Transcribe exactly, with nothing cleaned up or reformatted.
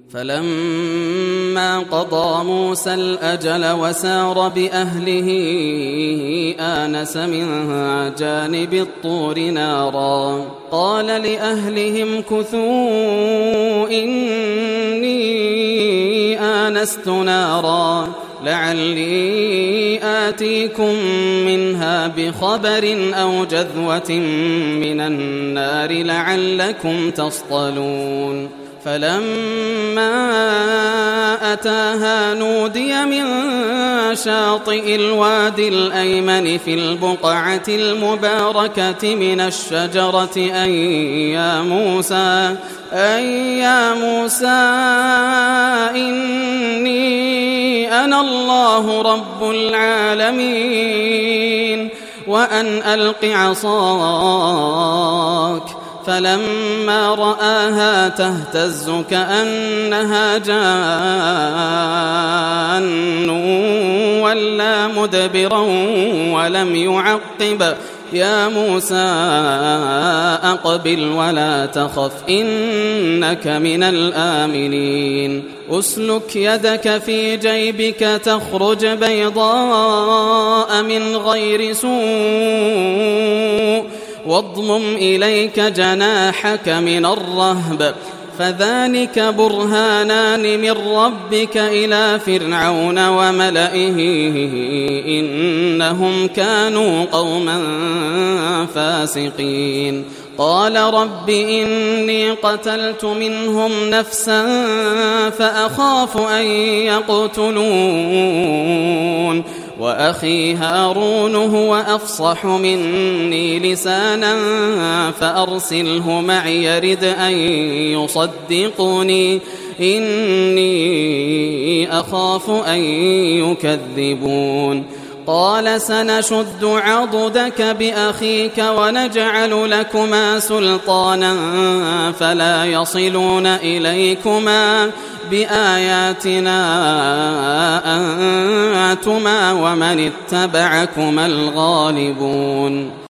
فلما قضى موسى الأجل وسار بأهله آنس من جانب الطور نارا قال لأهلهم كثوا إني آنست نارا لعلي آتيكم منها بخبر أو جذوة من النار لعلكم تصطلون فلما أتاها نودي من شاطئ الوادي الأيمن في البقعة المباركة من الشجرة أن يا موسى أن يا موسى إني أنا الله رب العالمين وأن ألق عصاك فلما رآها تهتز كأنها جان ولا مدبرا ولم يعقب يا موسى أقبل ولا تخف إنك من الآمنين أسلك يدك في جيبك تخرج بيضاء من غير سوء واضمم إليك جناحك من الرهب فذلك برهانان من ربك إلى فرعون وملئه إنهم كانوا قوما فاسقين قال رب إني قتلت منهم نفسا فأخاف أن يقتلون وأخي هارون هو أفصح مني لسانا فأرسله معي يرد أن يصدقني إني أخاف أن يكذبون قال سنشد عضدك بأخيك ونجعل لكما سلطانا فلا يصلون إليكما بآياتنا أنتما ومن اتبعكما الغالبون